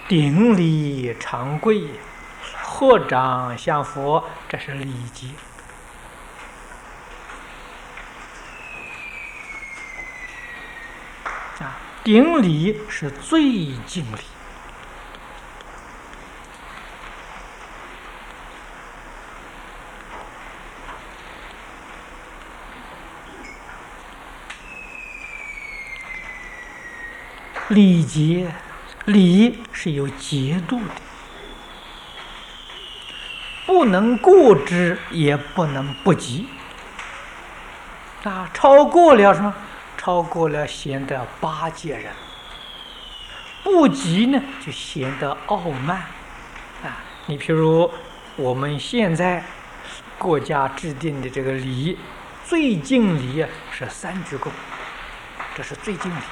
顶礼长跪，合掌向佛，这是礼节。顶礼是最敬礼。礼节，礼是有节度的，不能过之，也不能不及。超过了什么？超过了显得巴结人，不及呢就显得傲慢。你譬如我们现在国家制定的这个礼，最敬礼是3鞠躬，这是最敬礼。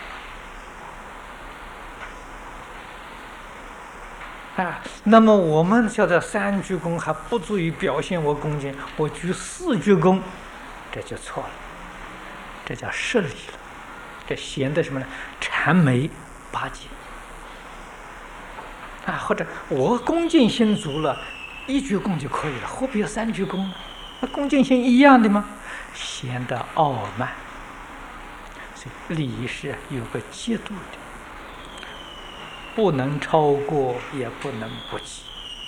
那么我们晓得3鞠躬还不足以表现我恭敬，我鞠4鞠躬，这就错了，这叫失礼了，这显得什么呢？谄媚巴结。或者我恭敬心足了，1鞠躬就可以了，何必要3鞠躬呢？那恭敬心一样的吗？显得傲慢。所以礼是有个节度的，不能超过，也不能不及。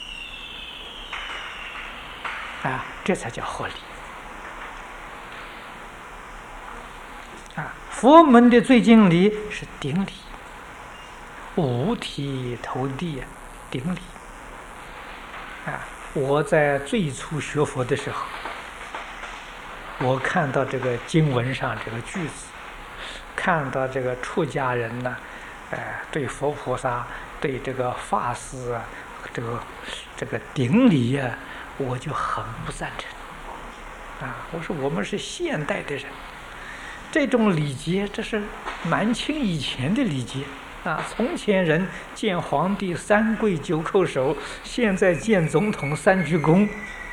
这才叫合理。佛门的最敬礼是顶礼，五体投地，顶礼。我在最初学佛的时候，我看到这个经文上这个句子，看到这个出家人呢，对佛菩萨、对这个法师这个顶礼我就很不赞成。我说我们是现代的人，这种礼节这是满清以前的礼节。从前人见皇帝3跪9叩首，现在见总统3鞠躬。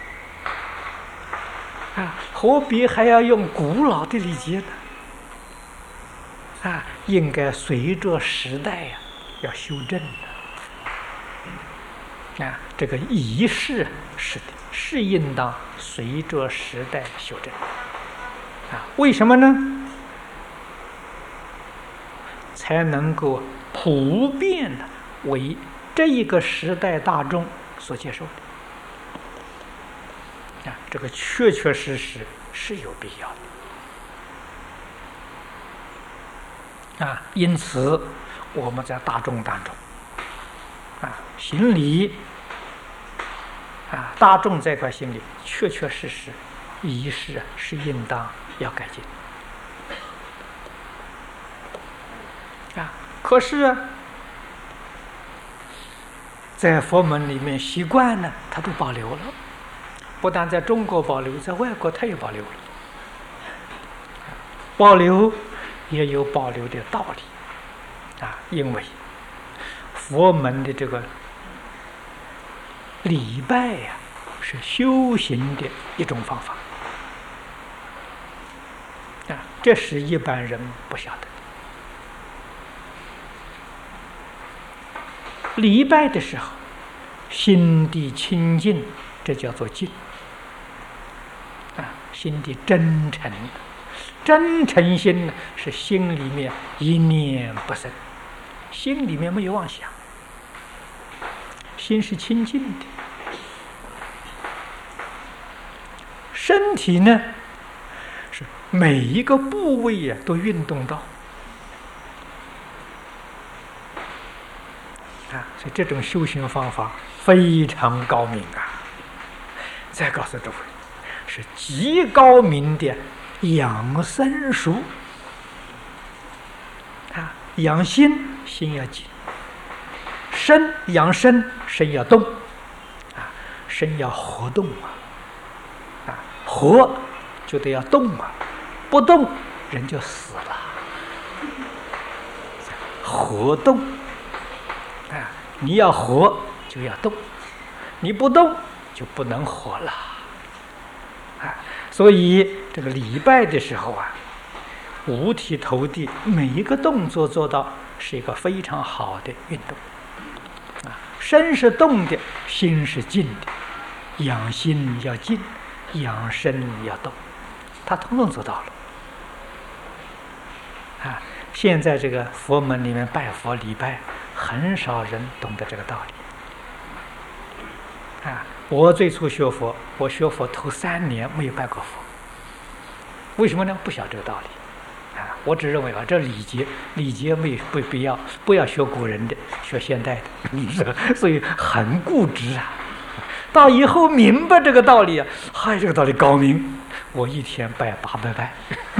何必还要用古老的礼节呢？应该随着时代要修正的。这个仪式是的，是应当随着时代修正。为什么呢？才能够普遍的为这一个时代大众所接受的。这个确确实实是有必要的。因此我们在大众当中行礼大众这块行礼确确实实仪式是应当要改进。可是在佛门里面习惯呢，它都保留了，不但在中国保留，在外国它也保留了。保留也有保留的道理因为佛门的这个礼拜是修行的一种方法这是一般人不晓得。礼拜的时候，心地清净，这叫做敬心地真诚，真诚心呢是心里面一念不生，心里面没有妄想，心是清净的。身体呢是每一个部位都运动到所以这种修行方法非常高明再告诉诸位，是极高明的养生术养心，心要静；身养身，身要动身要活动活就得要动不动人就死了。活动你要活就要动，你不动就不能活了所以这个礼拜的时候五体投地，每一个动作做到是一个非常好的运动身是动的，心是静的，养心要静，养身要动，他统统做到了。啊，现在这个佛门里面拜佛礼拜，很少人懂得这个道理。啊，我最初学佛，我学佛头3年没有拜过佛，为什么呢？不晓得这个道理。啊，我只认为啊，这礼节没不必要，不要学古人的，学现代的，所以很固执啊。到以后明白这个道理啊，嗨，这个道理高明，我一天拜800拜。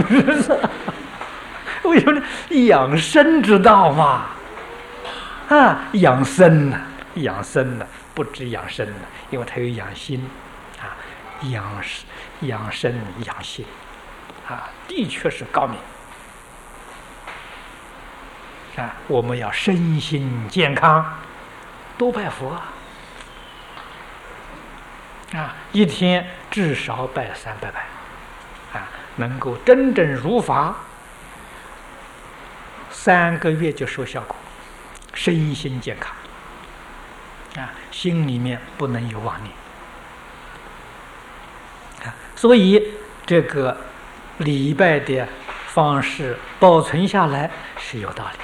为什么呢？养生之道嘛，啊，养生呢，养生呢，不止养生呢，因为它有养心，啊，养生养心，啊，的确是高明。啊，我们要身心健康，多拜佛啊！一天至少拜300拜，啊，能够真正如法，3个月就收效果，身心健康，啊，心里面不能有妄念，啊，所以这个礼拜的方式保存下来是有道理的。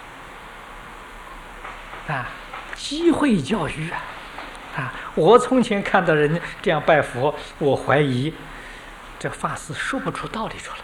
啊，机会教育啊！啊，我从前看到人这样拜佛，我怀疑这法师说不出道理出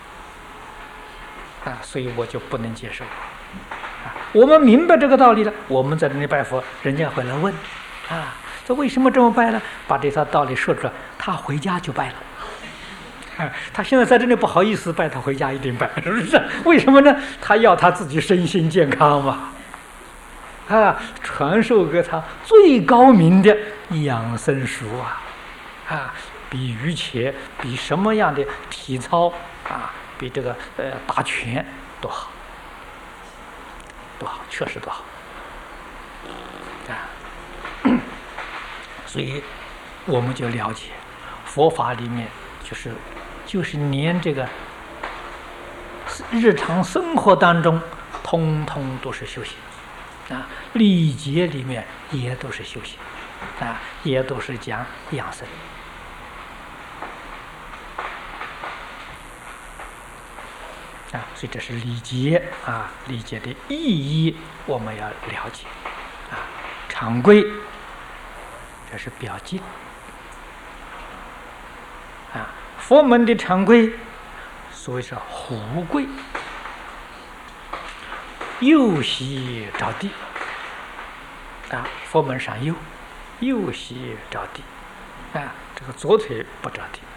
来，啊，所以我就不能接受。啊，我们明白这个道理了，我们在这里拜佛，人家会来问，啊，这为什么这么拜呢？把这套道理说出来，他回家就拜了。啊，他现在在这里不好意思拜，他回家一定拜，是不是？为什么呢？他要他自己身心健康嘛。啊，传授给他最高明的养生术啊！啊，比瑜伽，比什么样的体操啊，比这个打拳多好，多好，确实多好啊！所以我们就了解佛法里面就是连这个日常生活当中，通通都是修行。啊，礼节里面也都是修行，啊，也都是讲养生，啊，所以这是礼节啊，礼节的意义我们要了解，啊，常规这是表敬，啊，佛门的常规所谓是胡跪。右膝着地，啊，佛门上右膝着地，啊，这个左腿不着地，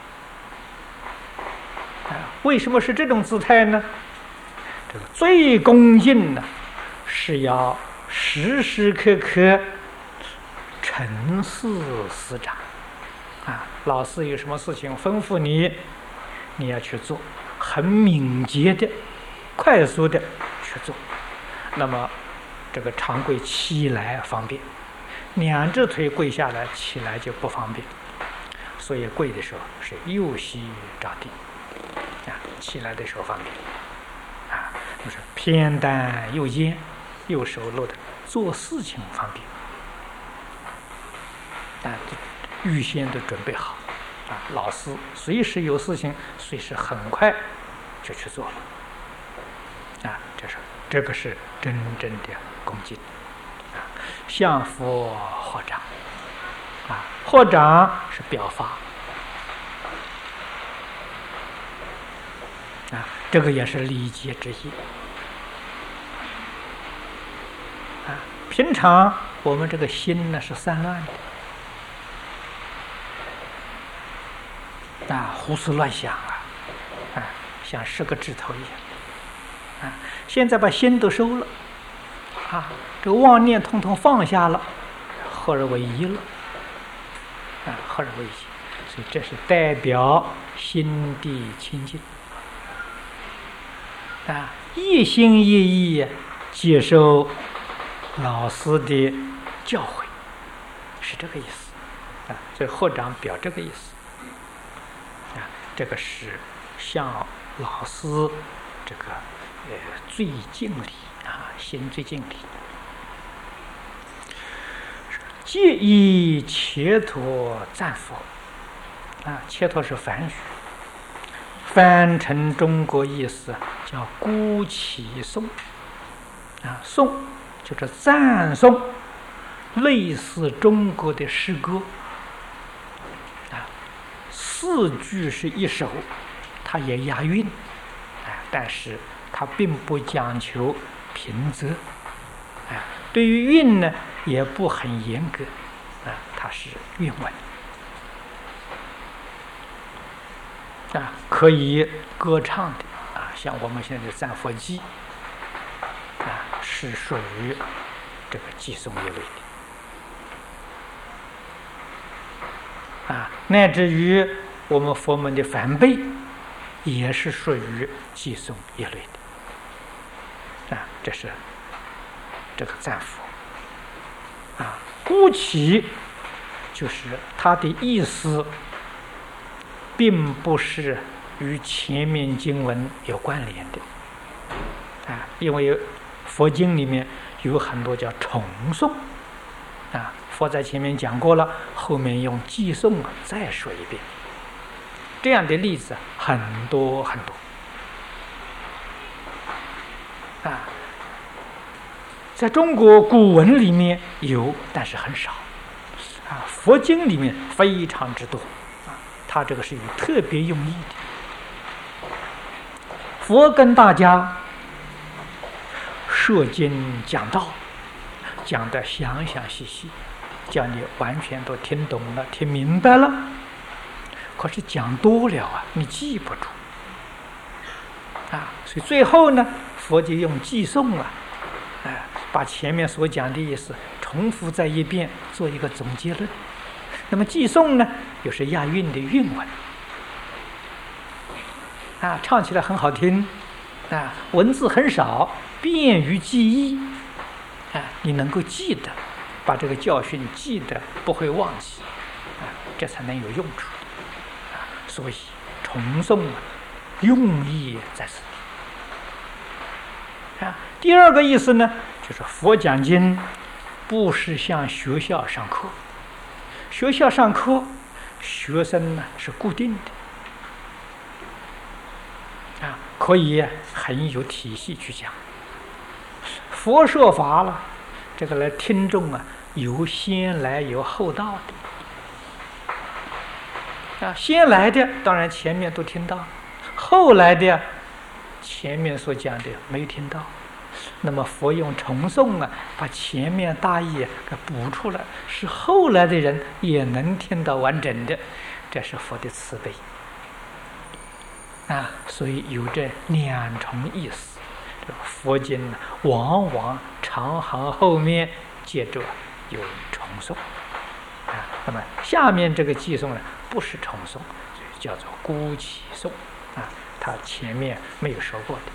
啊，为什么是这种姿态呢？这个最恭敬呢，是要时时刻刻承事师长，啊，老师有什么事情吩咐你，你要去做，很敏捷的、快速的去做，那么这个长跪起来方便，2只腿跪下来起来就不方便，所以跪的时候是右膝着地，啊，起来的时候方便，啊，就是偏担右肩，右手落的，做事情方便，啊，预先都准备好，啊，老师随时有事情，随时很快就去做了。啊，这个是真正的恭敬，啊，向佛合掌，啊，合掌是表法，啊，这个也是礼节之一，啊，平常我们这个心呢是散乱的，啊，胡思乱想啊，像10个指头一样。现在把心都收了，啊，这个妄念统统放下了，合而为一了，啊，合而为一，所以这是代表心地清净，啊，一心一意接受老师的教诲，是这个意思，啊，所以合掌表这个意思，啊，这个是向老师这个。最敬礼啊，心最敬礼。 皆以切陀赞佛。切陀是梵语，翻成中国意思叫孤起颂。颂就是赞颂，类似中国的诗歌。4句是一首，它也押韵，但是它并不讲求平仄，对于韵呢也不很严格，它是韵文，可以歌唱的，像我们现在的赞佛偈，是属于这个偈颂一类的，乃至于我们佛门的梵呗也是属于偈颂一类的，这是这个赞佛。孤起就是它的意思并不是与前面经文有关联的，因为佛经里面有很多叫重诵，佛在前面讲过了，后面用偈颂再说一遍，这样的例子很多很多。在中国古文里面有，但是很少。佛经里面非常之多，它这个是有特别用意的。佛跟大家说经讲道，讲得详详细细，叫你完全都听懂了、听明白了。可是讲多了你记不住，所以最后呢，佛就用偈颂把前面所讲的意思重复再一遍，做一个总结论。那么偈颂呢，又是押韵的韵文，唱起来很好听，文字很少，便于记忆，你能够记得，把这个教训记得，不会忘记，这才能有用处。所以重诵用意在此地。第二个意思呢，就是佛讲经不是像学校上课，学校上课学生呢是固定的，可以很有体系去讲。佛说法了，这个来听众有先来有后到的，先来的当然前面都听到，后来的前面所讲的没听到。那么佛用重诵把前面大意给补出来，使后来的人也能听到完整的，这是佛的慈悲所以有这2重意思。这个佛经往往长行后面接着有重诵那么下面这个偈颂呢，不是重诵，所以叫做孤起颂它前面没有说过的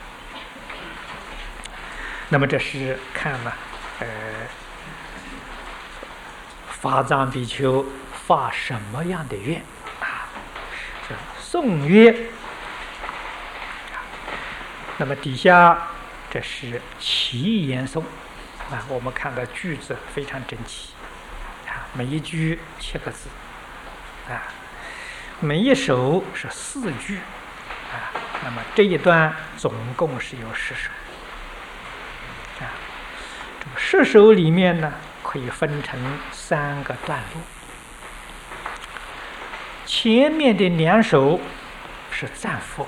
那么这是看了法藏比丘发什么样的愿颂曰。那么底下这是齐言颂我们看到句子非常整齐每一句7个字每一首是4句那么这一段总共是有10首这个10首里面呢，可以分成3个段落。前面的2首是赞佛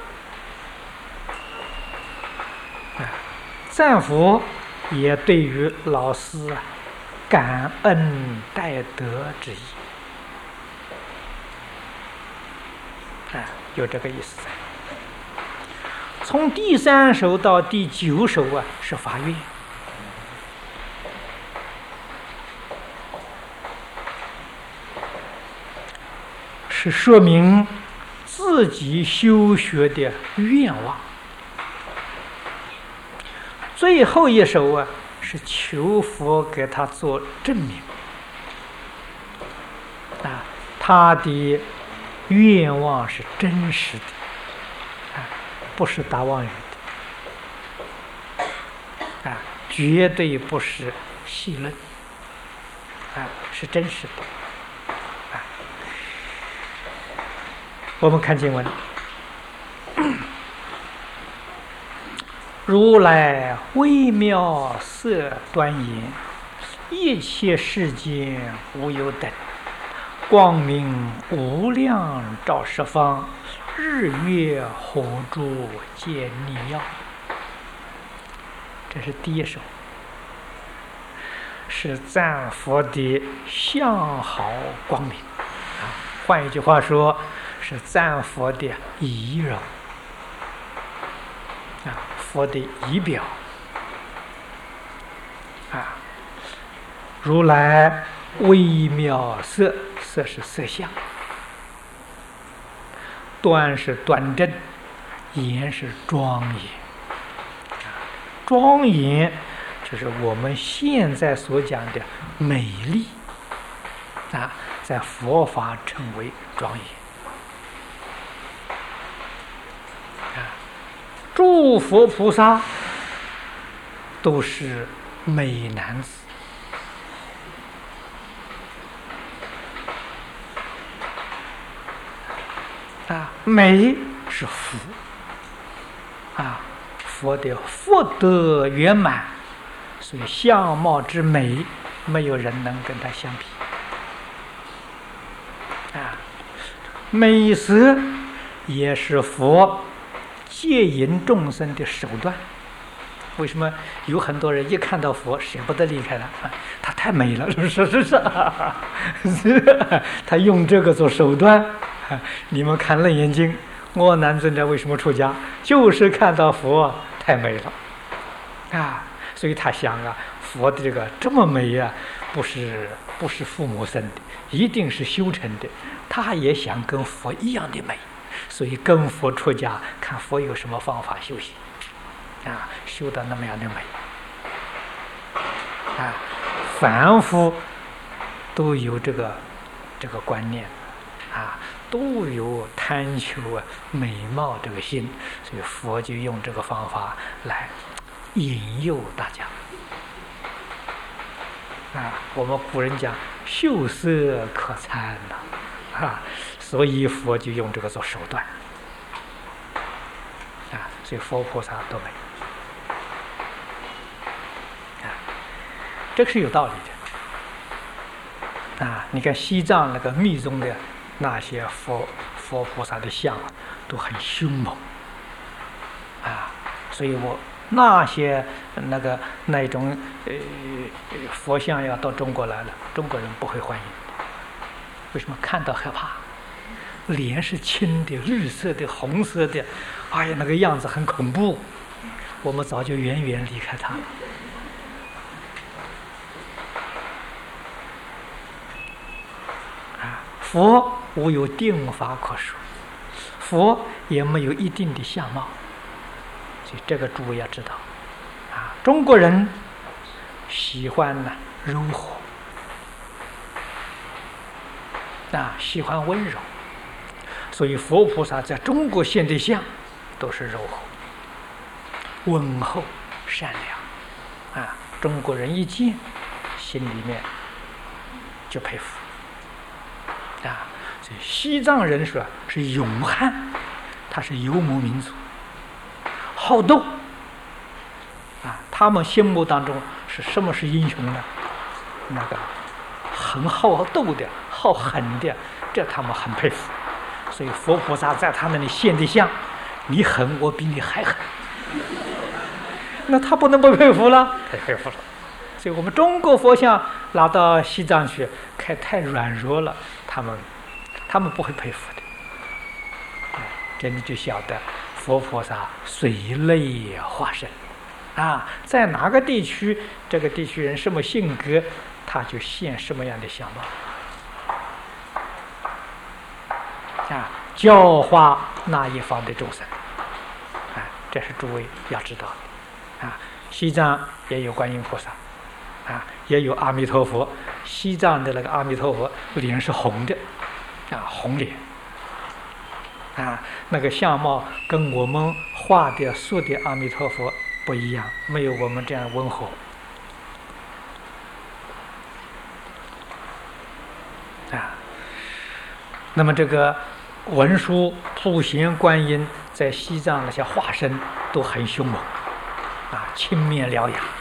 赞佛也对于老师感恩戴德之意有这个意思在。从第3首到第9首是发愿是说明自己修学的愿望。最后一首是求佛给他做证明他的愿望是真实的不是打妄语的绝对不是戏论是真实的。我们看经文，如来微妙色端严，一切世间无有等，光明无量照十方，日月火柱皆逆耀。这是第一首，是赞佛的相好光明换一句话说，是赞佛的仪容佛的仪表如来微妙色，色是色相，端是端正，严是庄严。庄严就是我们现在所讲的美丽在佛法称为庄严诸佛菩萨都是美男子美是福佛的福德圆满，所以相貌之美，没有人能跟他相比美色也是佛戒引众生的手段。为什么有很多人一看到佛舍不得离开他？他太美了，是不是？他用这个做手段。你们看《楞严经》，阿难尊者为什么出家？就是看到佛太美了所以他想佛的这个这么美不是父母生的，一定是修成的。他也想跟佛一样的美，所以跟佛出家，看佛有什么方法修行修到那么样的美凡夫都有这个观念都有贪求美貌这个心，所以佛就用这个方法来引诱大家我们古人讲秀色可餐所以佛就用这个做手段所以佛菩萨都美这个是有道理的你看西藏那个密宗的那些佛菩萨的像都很凶猛所以我那些那种佛像要到中国来了，中国人不会欢迎。为什么？看到害怕，脸是青的、绿色的、红色的，哎呀，那个样子很恐怖。我们早就远远离开他了。佛无有定法可说，佛也没有一定的相貌，所以这个诸位要知道中国人喜欢柔和喜欢温柔，所以佛菩萨在中国现的像都是柔和、温厚、善良中国人一见心里面就佩服所以西藏人说是勇悍，他是游牧民族，好斗他们心目当中是什么是英雄呢？那个很好斗的、好狠的，这他们很佩服。所以佛菩萨在他那里现的像，你狠，我比你还狠。那他不能不佩服了，太佩服了。所以我们中国佛像拿到西藏去，看太软弱了，他们不会佩服的。这你就晓得佛菩萨随类化身在哪个地区，这个地区人什么性格，他就现什么样的相貌教化那一方的众生这是诸位要知道的西藏也有观音菩萨也有阿弥陀佛。西藏的那个阿弥陀佛脸是红的红脸那个相貌跟我们画的塑的阿弥陀佛不一样，没有我们这样温和那么这个文殊、普贤观音在西藏那些化身都很凶猛，青面獠牙，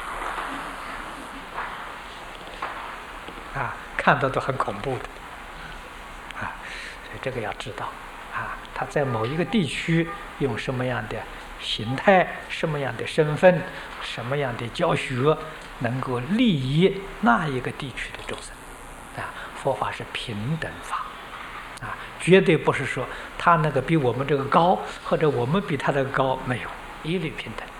看到都很恐怖的，所以这个要知道，他在某一个地区用什么样的形态、什么样的身份、什么样的教学，能够利益那一个地区的众生，佛法是平等法，绝对不是说他那个比我们这个高，或者我们比他这个高，没有，一律平等。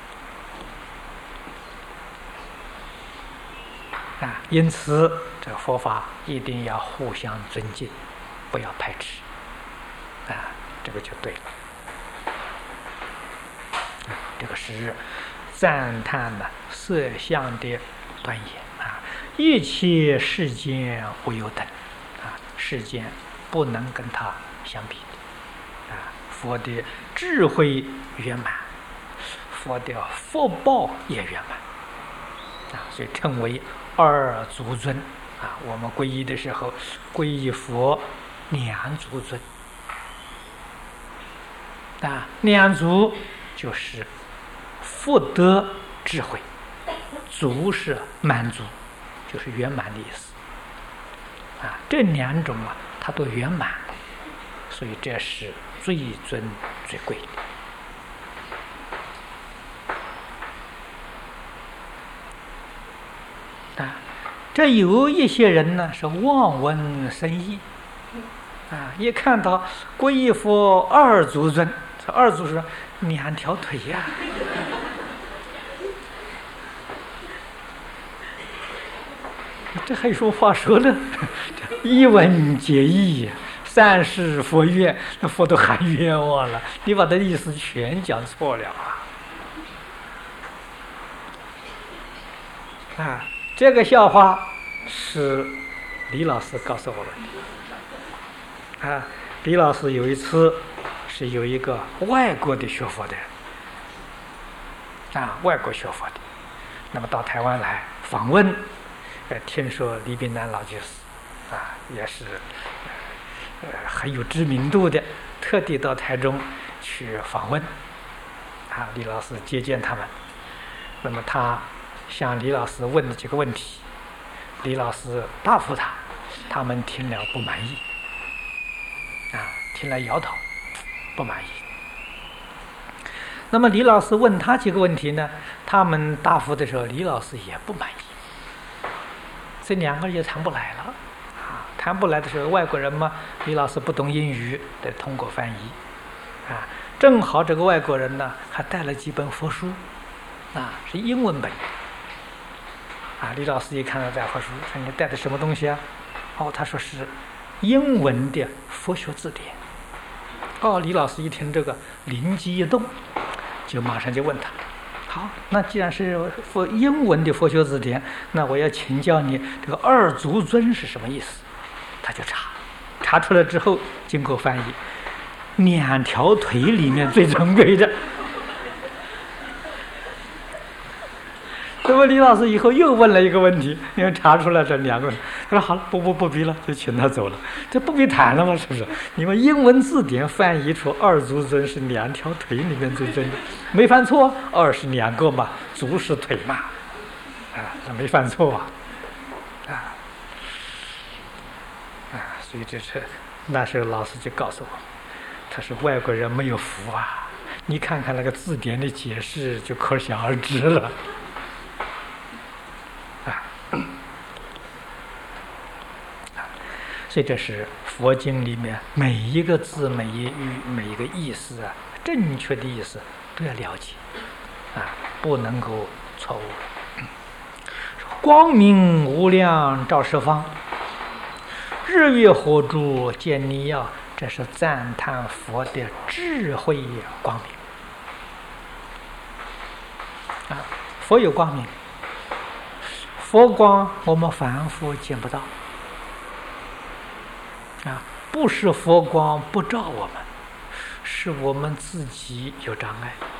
因此这个佛法一定要互相尊敬，不要排斥，这个就对了。这个是赞叹色相的端严一切世间无有等世间不能跟它相比的佛的智慧圆满，佛的福报也圆满所以称为二足尊我们皈依的时候皈依佛两足尊两足就是福德智慧，足是满足，就是圆满的意思这两种它都圆满，所以这是最尊最贵的这有一些人呢是望闻生义一看到皈依佛二足尊，这二足是两条腿这还有什么话说呢？一文解义，三世佛愿，那佛都喊冤枉了，你把他的意思全讲错了这个笑话是李老师告诉我们的李老师有一次是有一个外国的学佛的人外国学佛的，那么到台湾来访问，听说李炳南老居士也是很有知名度的，特地到台中去访问李老师接见他们。那么他向李老师问了几个问题，李老师答复他们听了不满意听了摇头不满意。那么李老师问他几个问题呢，他们答复的时候李老师也不满意，这两个人就谈不来了谈不来的时候，外国人嘛，李老师不懂英语，得通过翻译正好这个外国人呢还带了几本佛书是英文本李老师一看到这佛书，说你带的什么东西他说是英文的佛学字典。李老师一听这个灵机一动，就马上就问他，好，那既然是英文的佛学字典，那我要请教你这个二足尊是什么意思。他就查出来之后，经过翻译，两条腿里面最珍贵的。那么李老师以后又问了一个问题，因为查出来这两个，他说好了，不必了，就请他走了。这不必谈了吗？是不是？你们英文字典翻译出二足尊是两条腿里面最珍的，没犯错，二是两个嘛，足是腿嘛，那没犯错所以这是那时候老师就告诉我，他说外国人没有福你看看那个字典的解释就可想而知了所以这是佛经里面每一个字每一语每一个意思正确的意思都要了解不能够错误。光明无量照十方，日月火烛见你耀，这是赞叹佛的智慧光明佛有光明，佛光我们凡夫见不到不是佛光不照我们，是我们自己有障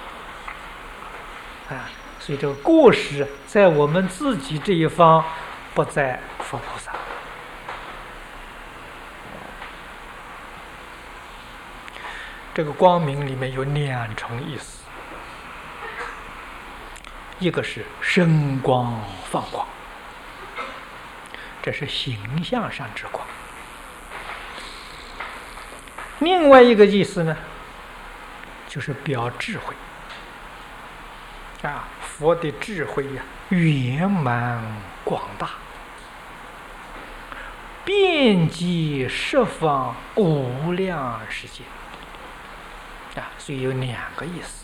碍所以这个过失在我们自己这一方，不在佛菩萨这个光明里面有2重意思，一个是生光放光，这是形象上之光；另外一个意思呢，就是表智慧啊，佛的智慧呀，圆满广大，遍及十方无量世界啊，所以有2个意思。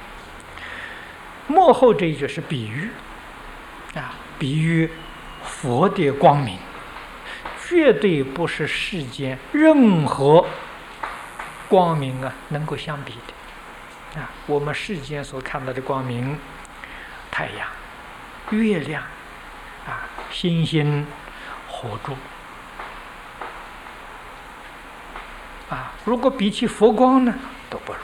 末后这一句是比喻啊，比喻佛的光明绝对不是世间任何光明啊能够相比的啊。我们世间所看到的光明，太阳、月亮啊、星星、火柱啊，如果比起佛光呢，都不如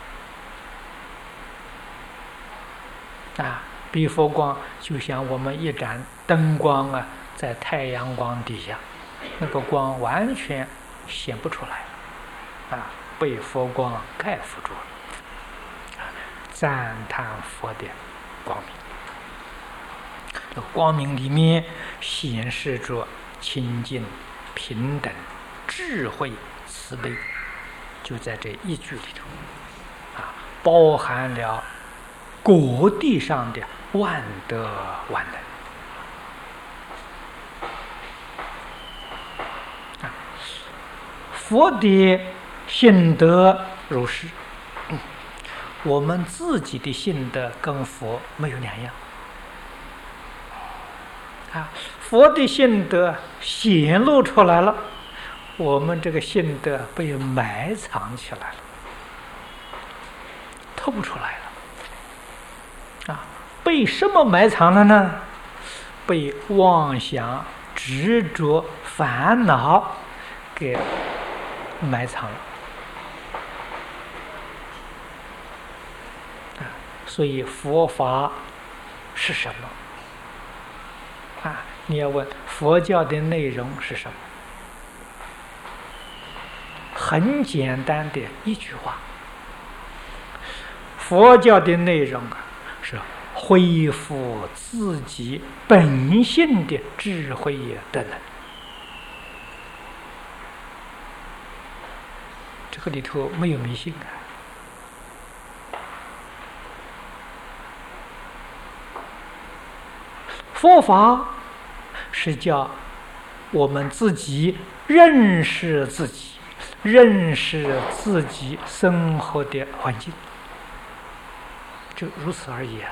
啊。比佛光就像我们一盏灯光啊，在太阳光底下，那个光完全显不出来啊，被佛光盖覆住了。赞叹佛的光明，这光明里面显示着清净、平等、智慧、慈悲，就在这一句里头啊，包含了果地上的万德万能啊。佛的性德如是，我们自己的性德跟佛没有两样啊。佛的性德显露出来了，我们这个性德被埋藏起来了，透不出来了啊。被什么埋藏了呢？被妄想、执着、烦恼给埋藏了啊。所以佛法是什么啊？你要问佛教的内容是什么？很简单的一句话，佛教的内容啊，是恢复自己本性的智慧德能。这个里头没有迷信啊。佛法是叫我们自己认识自己，认识自己生活的环境，就如此而已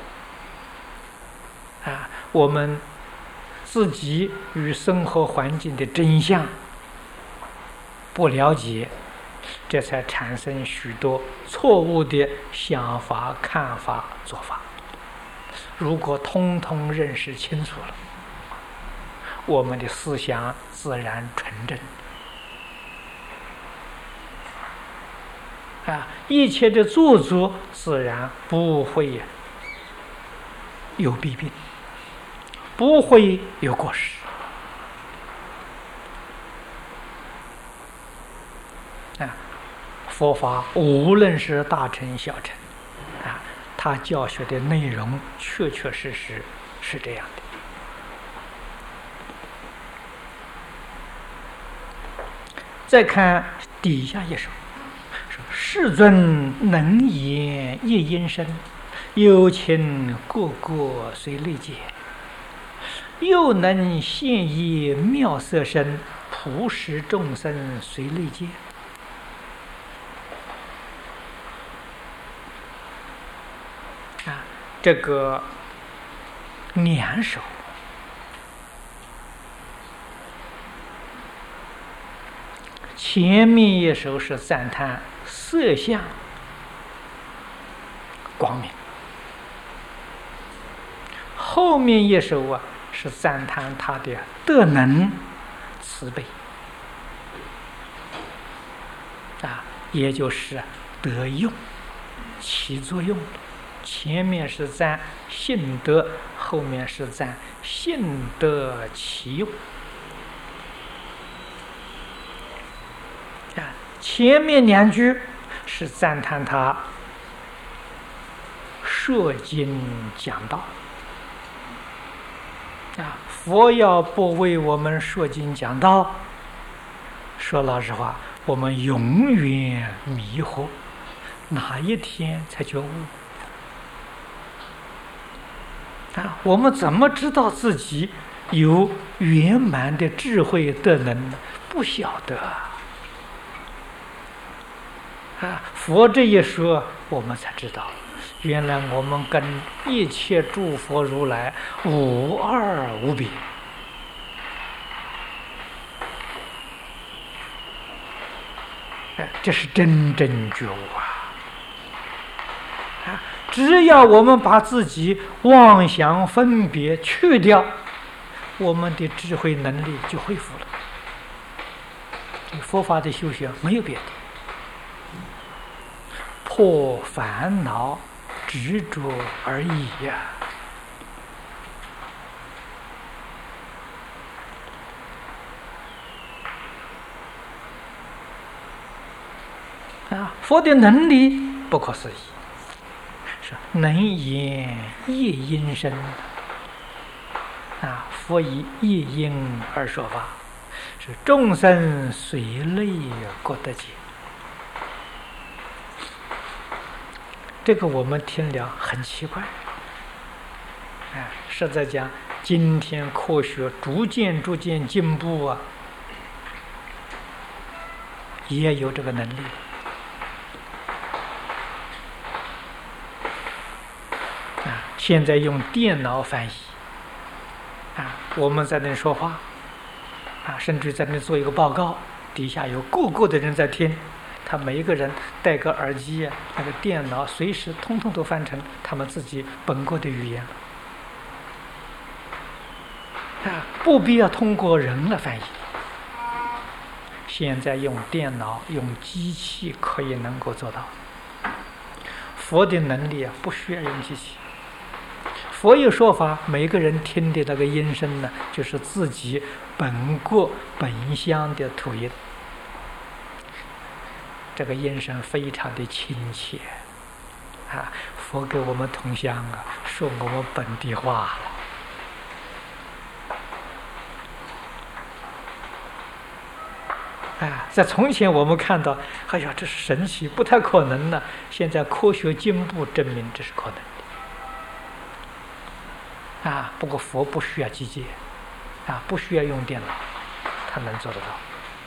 啊！我们自己与生活环境的真相不了解，这才产生许多错误的想法、看法、做法。如果通通认识清楚了，我们的思想自然纯正啊，一切的做作自然不会有弊病，不会有过失啊。佛法无论是大乘小乘啊，他教学的内容确确实实是这样的。再看底下一首，说世尊能言一音声，有情个个随类解，又能现以妙色身，普使众生随类解。啊，这个2首前面一首是赞叹色相光明，后面一首啊是赞叹他的德能慈悲啊，也就是得用起作用。前面是赞性德，后面是赞性德起用啊。前面2句是赞叹他摄经讲道。佛要不为我们摄经讲道，说老实话，我们永远迷惑，哪一天才觉悟？我们怎么知道自己有圆满的智慧德能呢？不晓得。佛这一说，我们才知道，原来我们跟一切诸佛如来无二无别。这是真正觉悟只要我们把自己妄想分别去掉，我们的智慧能力就恢复了。佛法的修学没有别的，破烦恼执着而已佛的能力不可思议，是能言一音声佛以一音而说法，是众生随类各得解。这个我们听了很奇怪实在讲，今天科学逐渐进步也有这个能力现在用电脑翻译我们在那说话甚至在那做一个报告，底下有个的人在听，他每一个人戴个耳机那个电脑随时通通都翻成他们自己本国的语言不必要通过人来翻译。现在用电脑用机器可以能够做到。佛的能力不需要用机器。佛有说法，每个人听的那个音声呢，就是自己本国本乡的土音，这个音声非常的亲切佛给我们同乡说我们本地话了在从前我们看到哎呀这是神奇，不太可能呢，现在科学进步证明这是可能不过佛不需要机械不需要用电脑，他能做得到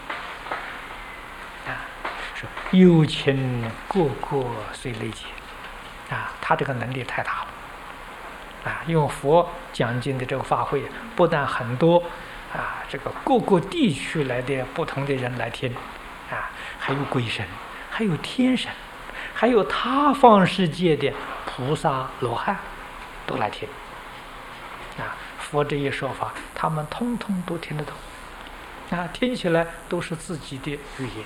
说有情个随类解他这个能力太大了用佛讲经的这个法会，不但很多这个各个地区来的不同的人来听还有鬼神，还有天神，还有他方世界的菩萨罗汉都来听佛这一说法，他们通通都听得懂听起来都是自己的语言。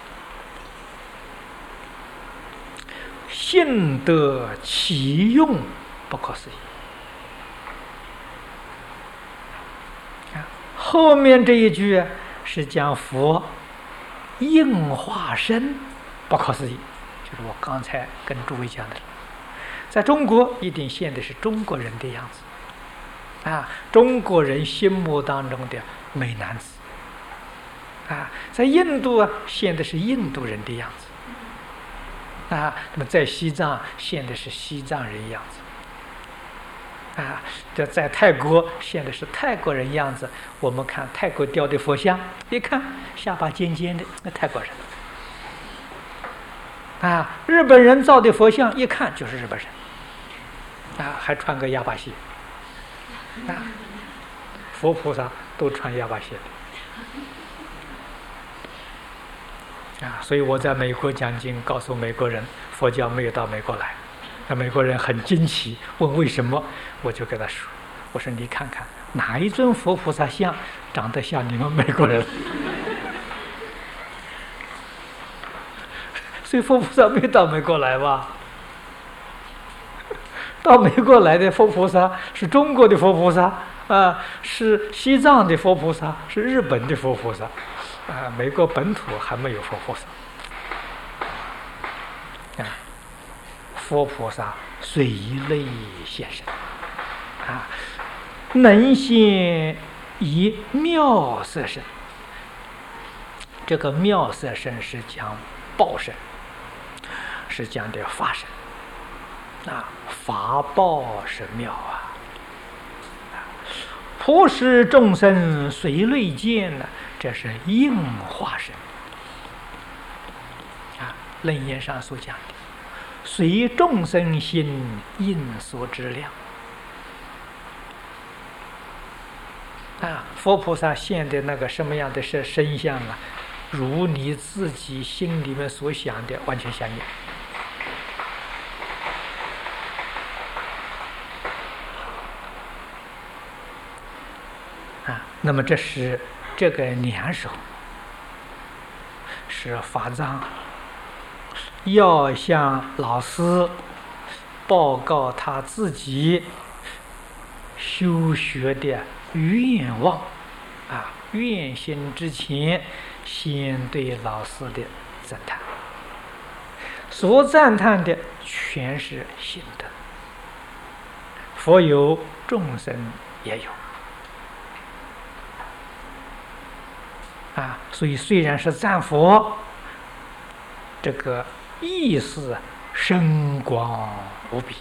信得其用不可思议后面这一句是讲佛应化身不可思议，就是我刚才跟诸位讲的，在中国一定现的是中国人的样子中国人心目当中的美男子在印度现的是印度人的样子那么在西藏现的是西藏人样子这在泰国现的是泰国人样子。我们看泰国雕的佛像，一看下巴尖尖的，那泰国人日本人造的佛像一看就是日本人还穿个亚巴鞋佛菩萨都穿亚巴鞋所以我在美国讲经，告诉美国人佛教没有到美国来，那美国人很惊奇，问为什么，我就跟他说，我说你看看哪一尊佛菩萨像长得像你们美国人所以佛菩萨没有到美国来吧，到美国来的佛菩萨是中国的佛菩萨是西藏的佛菩萨，是日本的佛菩萨美国本土还没有佛菩萨佛菩萨随类现身啊，能现以妙色身。这个妙色身是讲报身，是讲的法身啊，法报是妙啊。普施众生随类见呢，这是应化身啊。楞严上所讲的，随众生心应所知量啊。佛菩萨现的那个什么样的身相啊，如你自己心里面所想的完全相应啊。那么这是这个两手是法藏要向老师报告他自己修学的愿望啊，愿心之前先对老师的赞叹，所赞叹的全是心得，佛有，众生也有啊。所以虽然是赞佛，这个意思深广无比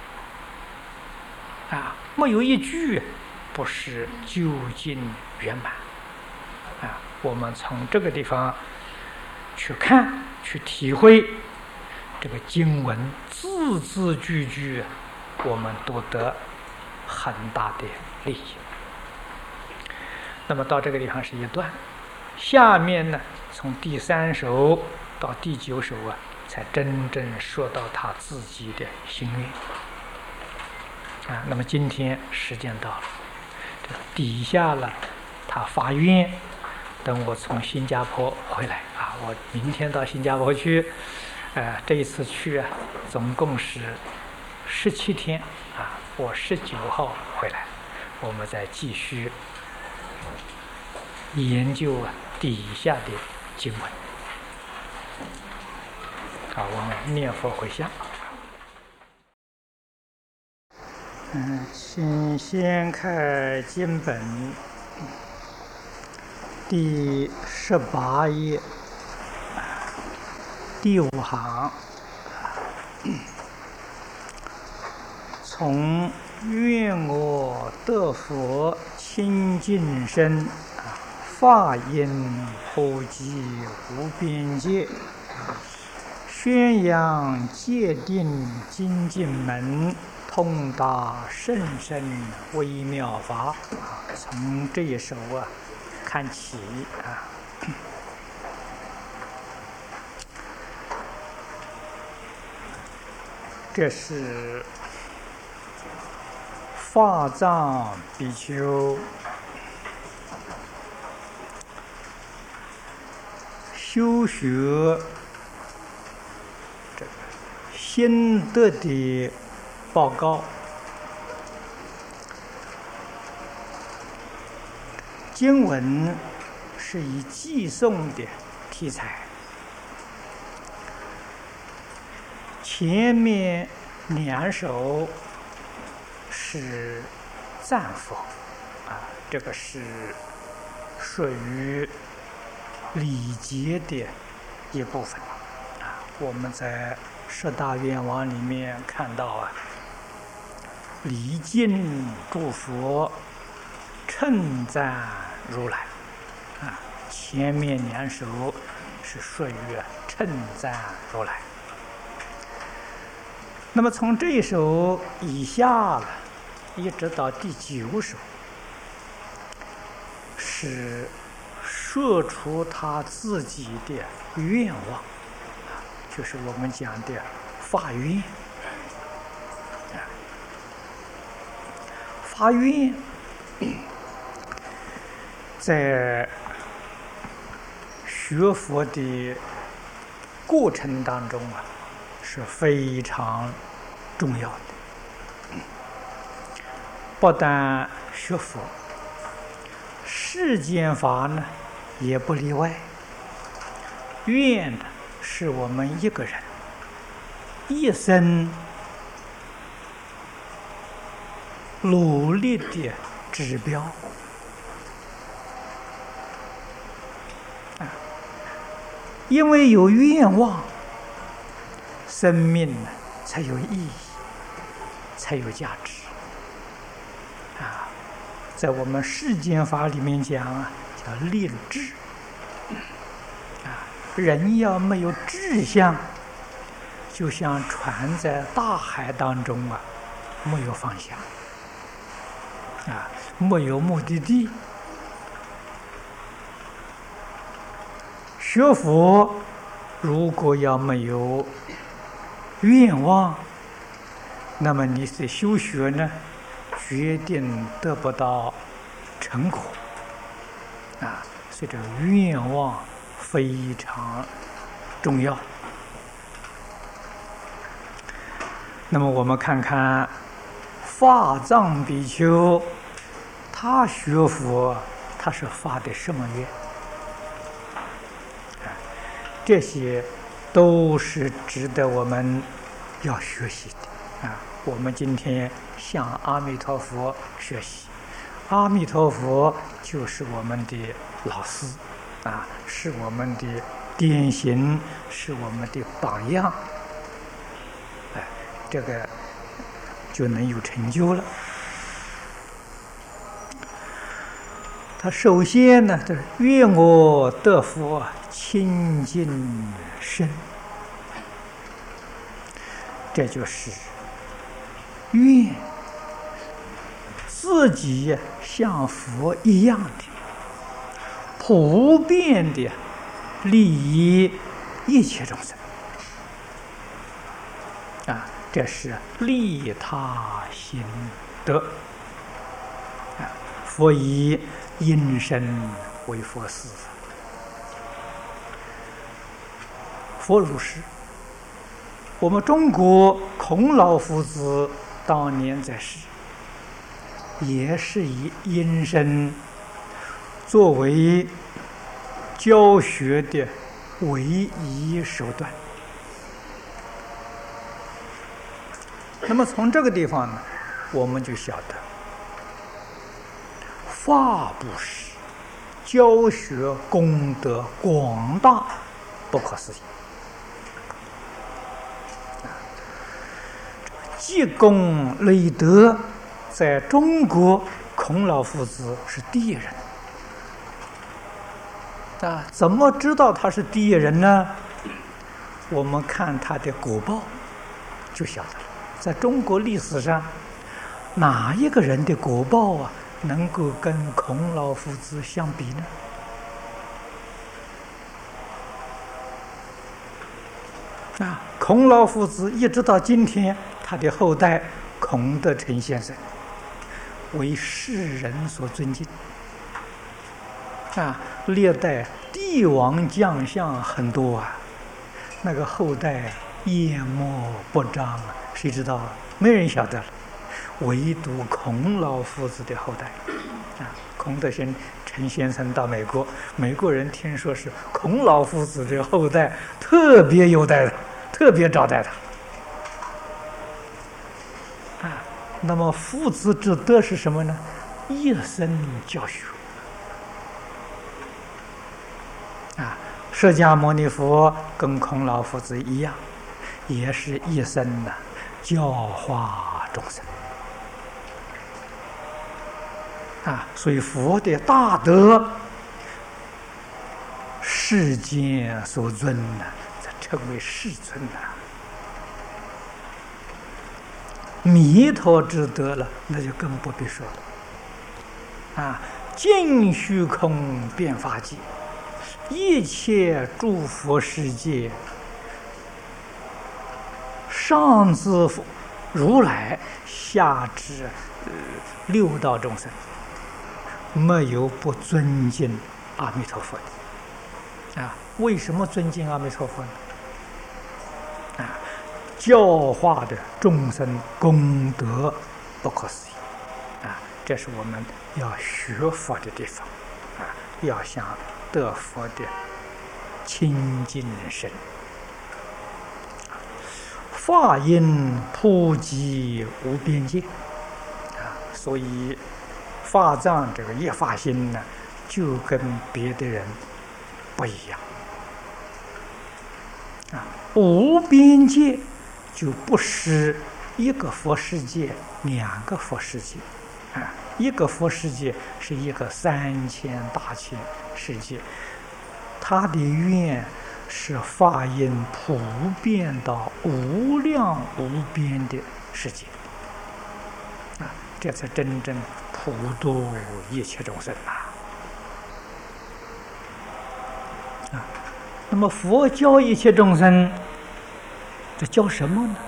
啊，没有一句不是究竟圆满啊。我们从这个地方去看，去体会这个经文字字句句，我们都得很大的利益。那么到这个地方是一段，下面呢，从第3首到第9首啊，才真正说到他自己的心愿啊。那么今天时间到了，这底下了他发愿，等我从新加坡回来啊，我明天到新加坡去，这一次去啊，总共是17天啊，我19号回来，我们再继续研究底下的经文。好，我们念佛回向。请先开经本第18页第5行，从愿我得佛清净身，法音普及无边界，宣扬戒定精进门，通达甚深微妙法。从这一首啊看起啊，这是法藏比丘修学这个心得的报告。经文是以寄颂的题材，前面2首是赞佛啊，这个是属于礼节的一部分啊。我们在10大愿望里面看到啊，礼敬诸佛，称赞如来啊，前面2首是属于称赞如来。那么从这一首以下了，一直到第9首，是说出他自己的愿望，就是我们讲的发愿。发愿在学佛的过程当中啊，是非常重要的。不但学佛，世间法呢也不例外。愿的是我们一个人， 一生努力的指标。因为有愿望，生命呢才有意义，才有价值。在我们世间法里面讲叫立志。人要没有志向，就像船在大海当中没有方向，没有目的地。学佛如果要没有愿望，那么你的修学呢，决定得不到成果。所以这个愿望非常重要。那么我们看看法藏比丘，他学佛，他是发的什么愿？这些都是值得我们要学习的我们今天向阿弥陀佛学习，阿弥陀佛就是我们的老师是我们的典型，是我们的榜样。这个就能有成就了。他首先呢，就是愿我得佛清净身，这就是愿自己像佛一样的普遍的利益一切众生这是利他心得佛以因身为佛事，佛如是。我们中国孔老夫子当年在世，也是以因身作为教学的唯一手段。那么从这个地方呢，我们就晓得法布施教学功德广大不可思议，积功累德，在中国孔老夫子是第一人怎么知道他是第一人呢？我们看他的果报就晓得了。在中国历史上，哪一个人的果报能够跟孔老夫子相比呢？孔老夫子一直到今天，他的后代孔德成先生为世人所尊敬历代帝王将相很多那个后代淹没不彰谁知道没人晓得了，唯独孔老夫子的后代孔德成先生到美国，美国人听说是孔老夫子的后代，特别优待他，特别招待他那么父子之德是什么呢？一生教学释迦牟尼佛跟孔老夫子一样，也是一生教化众生所以佛的大德世间所尊才称为世尊弥陀之德了，那就更不必说了尽虚空遍法界，一切诸佛世界，上至如来，下至六道众生，没有不尊敬阿弥陀佛的为什么尊敬阿弥陀佛呢？教化的众生功德不可思议这是我们要学佛的地方要想得佛的清净身。 法音普及无边界啊，所以法藏这个一发心呢，就跟别的人不一样啊。无边界就不是一个佛世界、两个佛世界啊，一个佛世界是一个3000大千世界，他的愿是法音普遍到无量无边的世界啊，这才真正普度一切众生啊！那么佛教一切众生，这教什么呢？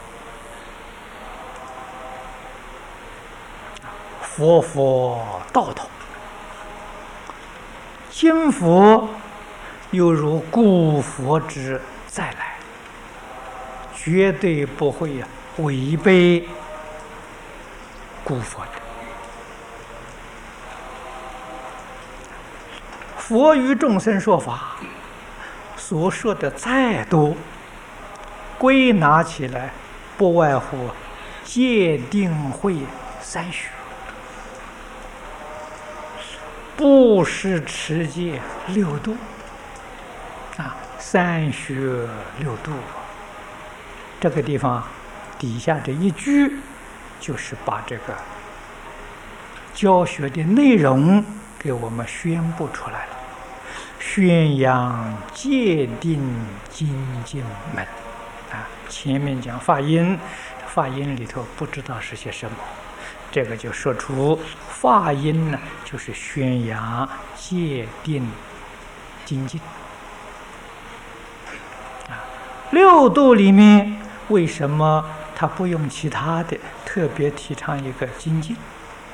佛道统，今佛又如故佛之再来，绝对不会违背故佛的。佛于众生说法，所说的再多，归纳起来不外乎戒定慧三学，布施持戒六度啊，三学六度。这个地方底下这一句，就是把这个教学的内容给我们宣布出来了。宣扬戒定精进门啊，前面讲法音，法音里头不知道是些什么，这个就说出法音呢，就是宣扬戒定精进啊。六度里面为什么他不用其他的，特别提倡一个精进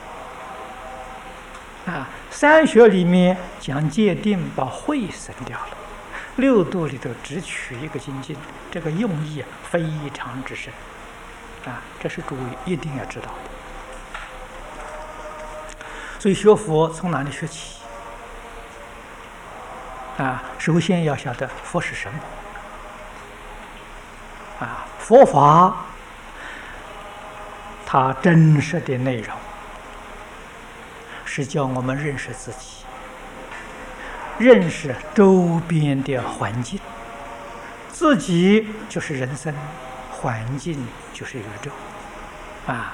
啊？三学里面讲戒定，把慧省掉了；六度里头只取一个精进，这个用意非常之深啊！这是诸位一定要知道的。所以学佛从哪里学起啊？首先要晓得佛是什么啊？佛法它真实的内容是叫我们认识自己，认识周边的环境。自己就是人生，环境就是宇宙啊。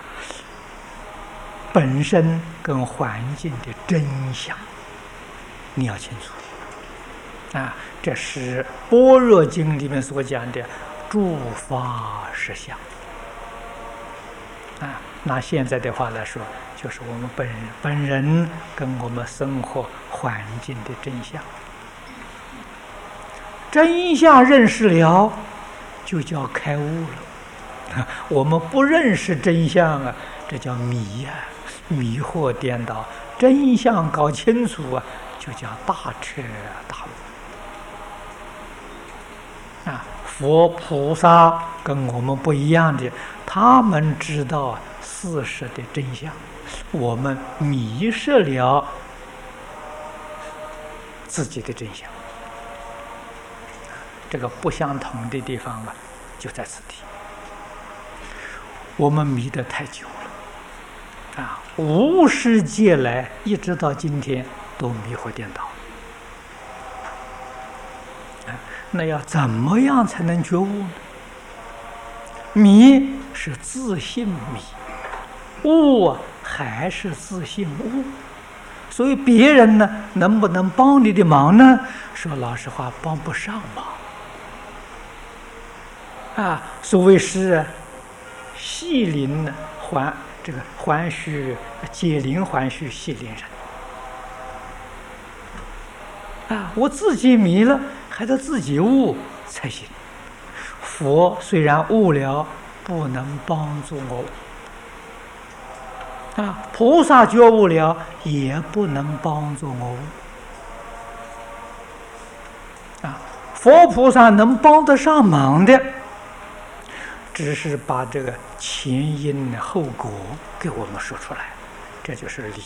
本身跟环境的真相你要清楚啊，这是般若经里面所讲的诸法实相啊。拿现在的话来说，就是我们本人跟我们生活环境的真相。真相认识了，就叫开悟了。我们不认识真相啊，这叫迷啊，迷惑颠倒。真相搞清楚啊，就叫大彻大悟啊。佛菩萨跟我们不一样的，他们知道事实的真相，我们迷失了自己的真相。这个不相同的地方啊，就在此地。我们迷得太久了啊，无始劫来一直到今天都迷惑颠倒啊。那要怎么样才能觉悟呢？迷是自信迷，悟啊还是自信悟。所以别人呢能不能帮你的忙呢？说老实话，帮不上忙啊。所谓是系铃呢还须解铃还须系铃人啊。我自己迷了，还得自己悟才行。佛虽然悟了，不能帮助我啊。菩萨觉悟了，也不能帮助我啊。佛菩萨能帮得上忙的，只是把这个前因后果给我们说出来，这就是理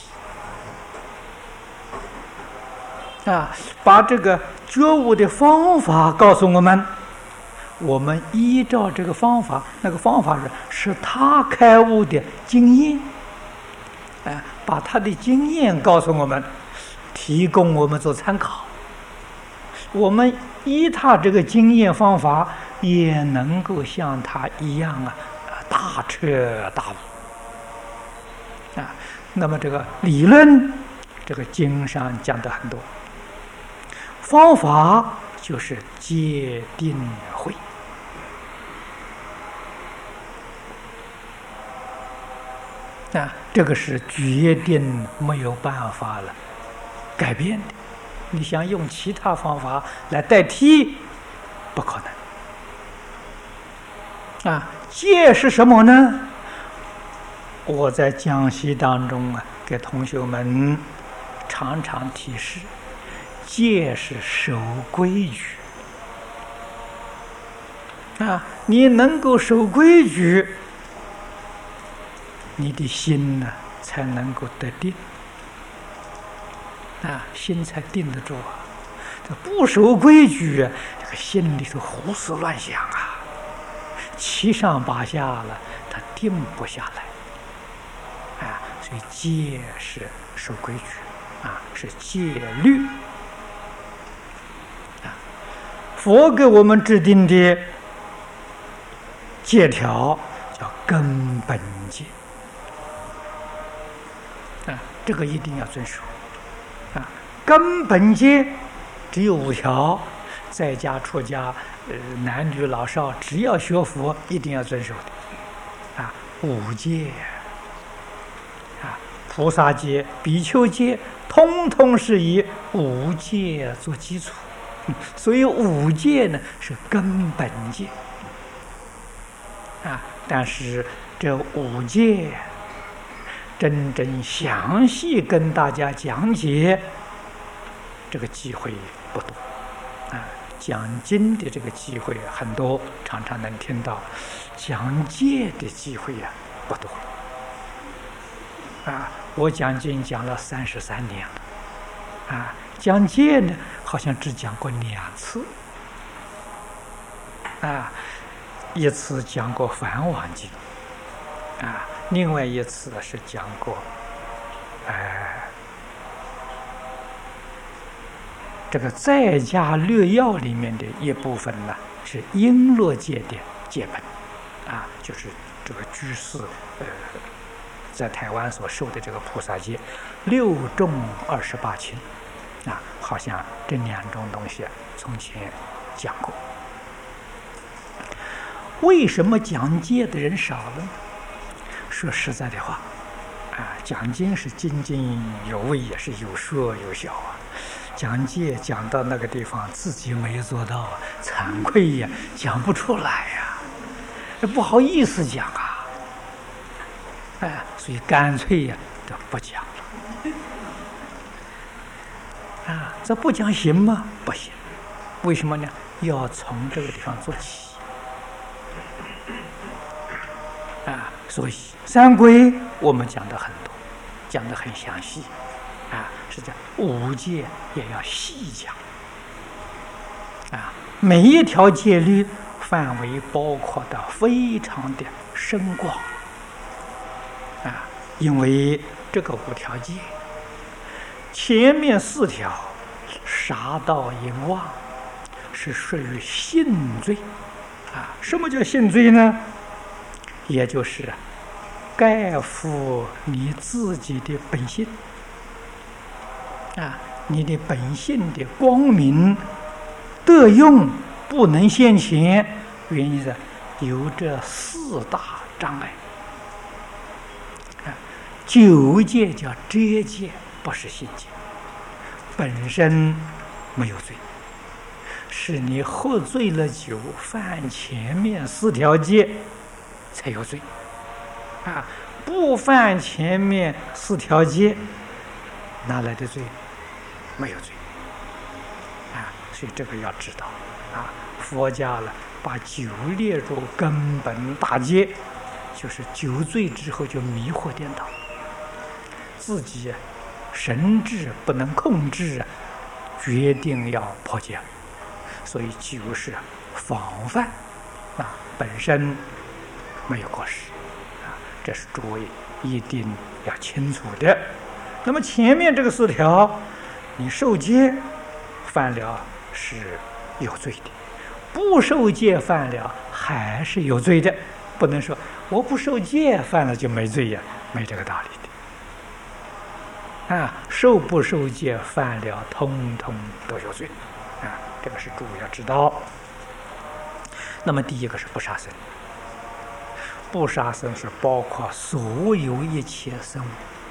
啊。把这个觉悟的方法告诉我们， 我们依照这个方法，那个方法是他开悟的经验，把他的经验告诉我们，提供我们做参考。我们依他这个经验方法，也能够像他一样大彻大悟那么这个理论，这个经上讲的很多，方法就是戒定慧这个是决定没有办法了改变的。你想用其他方法来代替，不可能戒是什么呢？我在讲习当中给同学们常常提示，戒是守规矩你能够守规矩，你的心才能够得定心才定得住这不守规矩这个心里头胡思乱想七上八下了，他定不下来所以戒是守规矩是戒律佛给我们制定的戒条叫根本戒这个一定要遵守根本戒只有5条，在家出家男女老少只要学佛一定要遵守的5戒菩萨戒、比丘戒通通是以5戒做基础所以5戒呢是根本戒但是这5戒真正详细跟大家讲解，这个机会不多讲经的这个机会很多，常常能听到，讲戒的机会不多我讲经讲了33年了讲戒呢好像只讲过2次一次讲过《梵网经》另外一次是讲过这个在家略要里面的一部分是璎珞戒的戒本就是这个居士在台湾所受的这个菩萨戒6重28轻好像这2种东西从前讲过。为什么讲戒的人少了？说实在的话讲经是津津有味，也是有说有笑讲戒讲到那个地方自己没做到惭愧讲不出来不好意思讲所以干脆都不讲了这不讲行吗？不行。为什么呢？要从这个地方做起所以三规我们讲的很多，讲的很详细是这样，5戒也要细讲每一条戒律范围包括的非常的深广因为这个5条戒前面4条杀盗淫妄是属于性罪什么叫性罪呢？也就是盖覆你自己的本性你的本性的光明得用不能现前，原因是有这4大障碍9戒叫遮戒，不是性戒，本身没有罪，是你喝醉了酒犯前面4条戒才有罪不犯前面4条戒哪来的罪？没有罪所以这个要知道佛家把酒列入根本大戒，就是酒醉之后就迷惑颠倒，自己神智不能控制决定要破戒，所以酒是防范本身没有过失这是诸位一定要清楚的。那么前面这个4条，你受戒犯了是有罪的，不受戒犯了还是有罪的，不能说我不受戒犯了就没罪呀，没这个道理的受不受戒犯了通通都有罪这个是诸位要知道。那么第一个是不杀生，不杀生是包括所有一切生物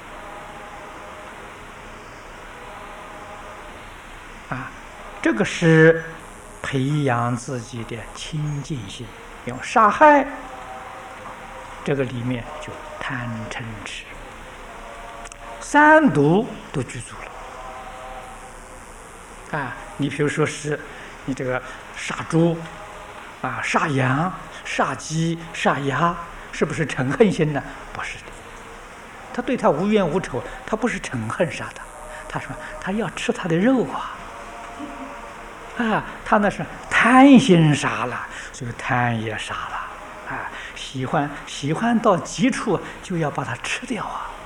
这个是培养自己的清净心。用杀害这个里面就贪嗔痴3毒都具足了你比如说是你这个杀猪杀羊、杀鸡、杀鸭，是不是嗔恨心呢？不是的，他对他无冤无仇，他不是嗔恨杀他，他说他要吃他的肉他那是贪心杀了，所以贪也杀了喜欢到极处就要把它吃掉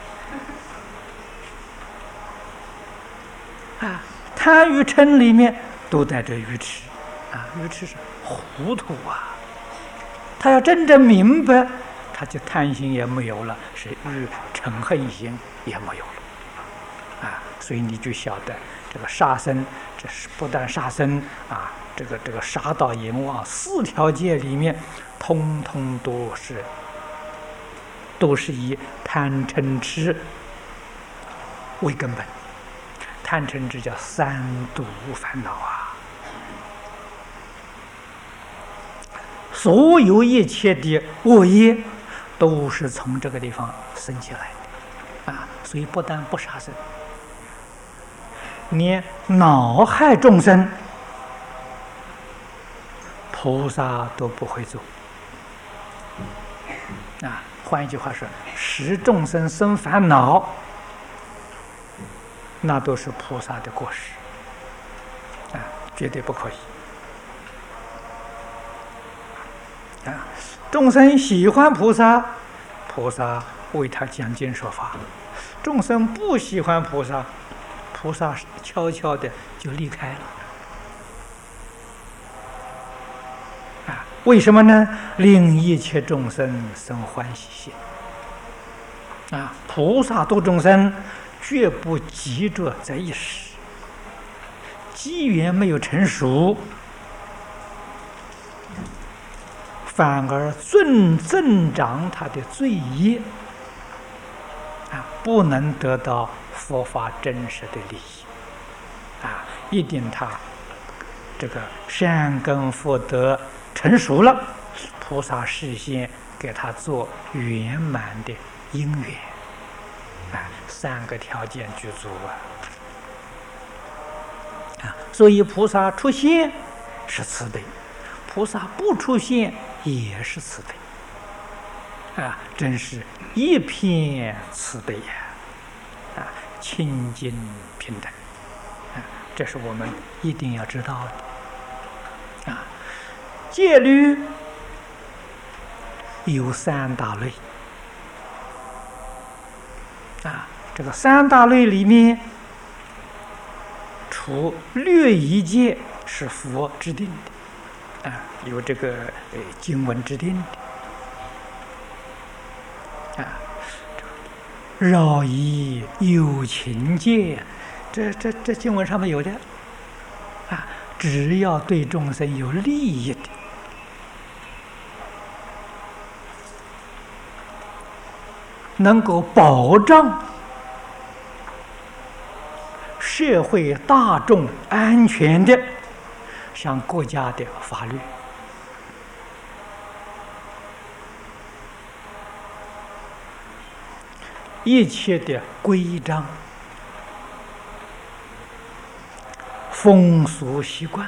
贪与嗔里面都带着愚痴愚痴是糊涂他要真正明白，他就贪心也没有了，是嗔恨心也没有了所以你就晓得这个杀生，这是不但杀生这个杀盗淫妄4条戒里面，通通都是以贪嗔痴为根本。贪嗔痴叫3毒烦恼所有一切的恶业都是从这个地方生起来的所以不但不杀生，连恼害众生菩萨都不会做换一句话说，使众生生烦恼，那都是菩萨的过失绝对不可以众生喜欢菩萨，菩萨为他讲经说法；众生不喜欢菩萨，菩萨悄悄的就离开了为什么呢？令一切众生生欢喜心菩萨度众生绝不急着在一时，机缘没有成熟，反而增长他的罪业不能得到佛法真实的利益一定他这个善根福德成熟了，菩萨事先给他做圆满的因缘3个条件具足所以菩萨出现是慈悲，菩萨不出现也是慈悲真是一片慈悲清净平等这是我们一定要知道的戒律有3大类这个3大类里面，除律仪戒是佛制定的有这个经文制定的饶益有情戒，这经文上面有的只要对众生有利益的，能够保障社会大众安全的，像国家的法律一切的规章风俗习惯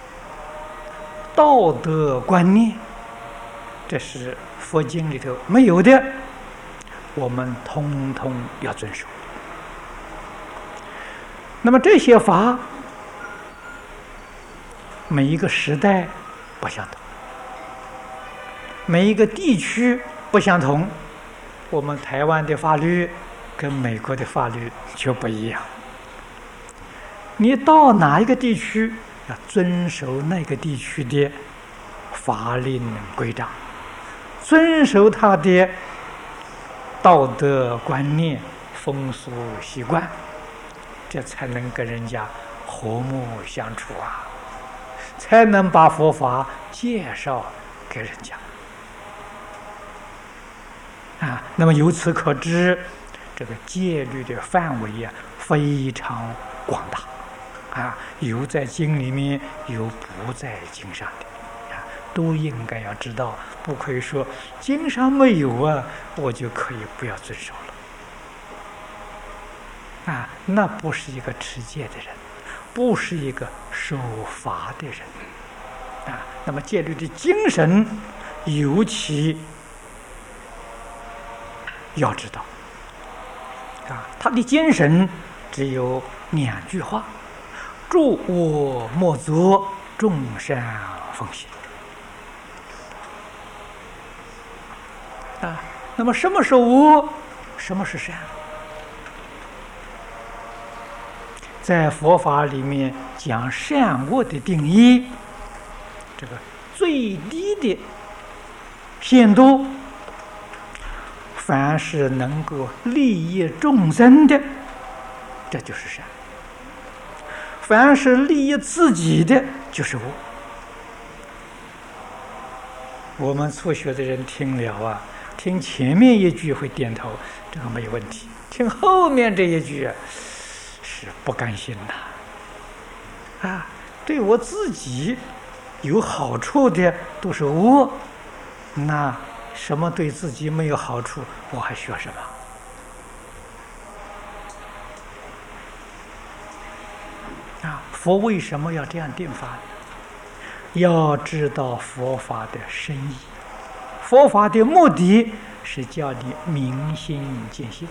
道德观念，这是佛经里头没有的，我们通通要遵守。那么这些法每一个时代不相同每一个地区不相同，我们台湾的法律跟美国的法律就不一样。你到哪一个地区，要遵守那个地区的法令规章，遵守他的道德观念、风俗习惯，这才能跟人家和睦相处啊，才能把佛法介绍给人家啊。那么由此可知，这个戒律的范围啊非常广大啊，有在经里面，有不在经上的啊，都应该要知道，不可以说经上没有啊，我就可以不要遵守了啊，那不是一个持戒的人，不是一个守法的人啊。那么戒律的精神尤其要知道啊，他的精神只有2句话：诸恶莫作，众善奉行啊。那么什么是恶，什么是善？在佛法里面讲善恶的定义，这个最低的限度，凡是能够利益众生的，这就是善；凡是利益自己的，就是恶。我们初学的人听了啊，听前面一句会点头，这个没有问题；听后面这一句是不甘心呐！啊，对我自己有好处的都是恶，那什么对自己没有好处，我还学什么？啊，佛为什么要这样定法？要知道佛法的深意，佛法的目的是叫你明心见性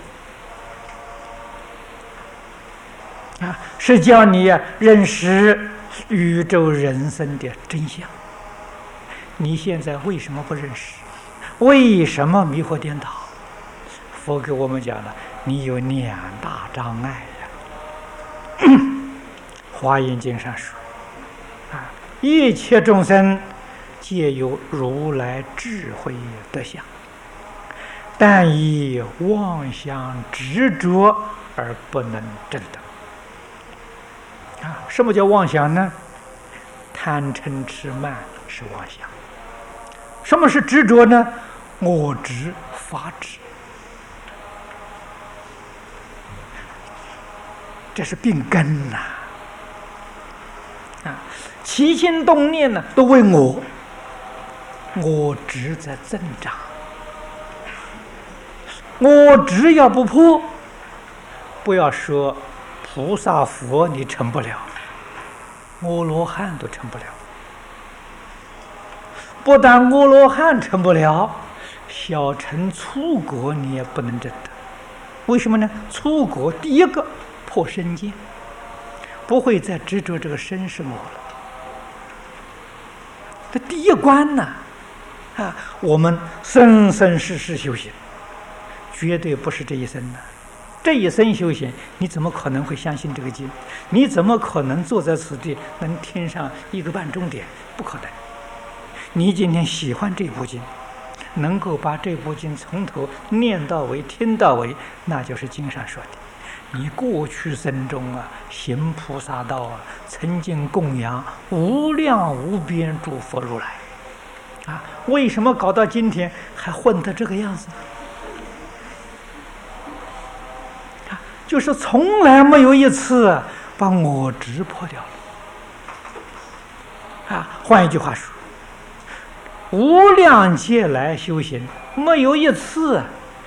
啊，是叫你认识宇宙人生的真相。你现在为什么不认识？为什么迷惑颠倒？佛给我们讲了，你有2大障碍呀。华严经上说啊，一切众生皆有如来智慧德相，但以妄想执着而不能证得。啊，什么叫妄想呢？贪嗔痴慢是妄想。什么是执着呢？我执、法执，这是病根呐！啊，起心动念呢，都为我执在增长。我执要不破，不要说菩萨佛你成不了，阿罗汉都成不了。不但阿罗汉成不了，小乘粗果你也不能证得。为什么呢？粗果第一个破身见，不会再执着这个身是我了。这第一关呢，啊，我们生生世世修行，绝对不是这一生的。这一生修行，你怎么可能会相信这个经？你怎么可能坐在此地能听上1个半钟点？不可能。你今天喜欢这部经，能够把这部经从头念到尾、听到尾，那就是经上说的。你过去生中啊，行菩萨道啊，曾经供养无量无边诸佛如来啊，为什么搞到今天还混得这个样子？就是从来没有一次把我执破掉了啊！换一句话说，无量劫来修行，没有一次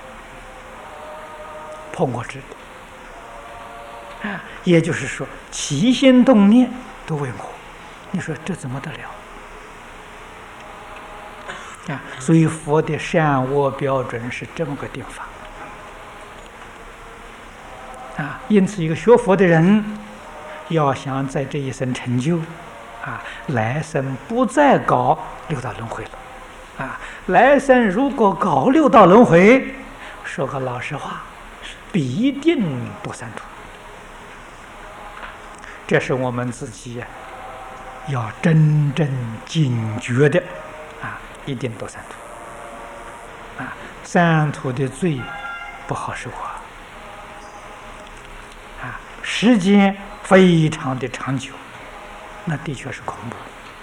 破我执的啊！也就是说，起心动念都为我，你说这怎么得了啊？所以佛的善恶标准是这么个定法。啊，因此一个学佛的人要想在这一生成就啊，来生不再搞6道轮回了来生如果搞六道轮回，说个老实话，必定堕三途。这是我们自己要真正警觉的一定堕三途。三途的罪不好受时间非常的长久，那的确是恐怖。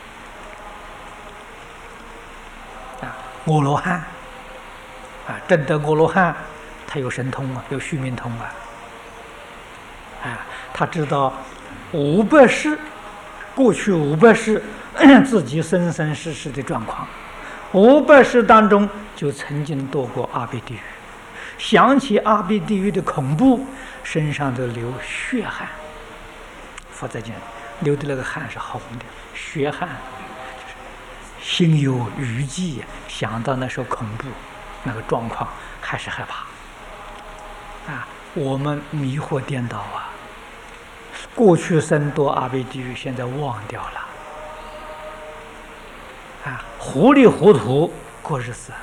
阿罗汉证得阿罗汉，他有神通有须弥通他知道500世过去500世自己生生世世的状况，500世当中就曾经堕过阿鼻地狱，想起阿鼻地狱的恐怖，身上都流血汗。佛在讲流的那个汗是红的，血汗，心有余悸，想到那时候恐怖那个状况，还是害怕我们迷惑颠倒过去生堕阿鼻地狱，现在忘掉了糊里糊涂过日子。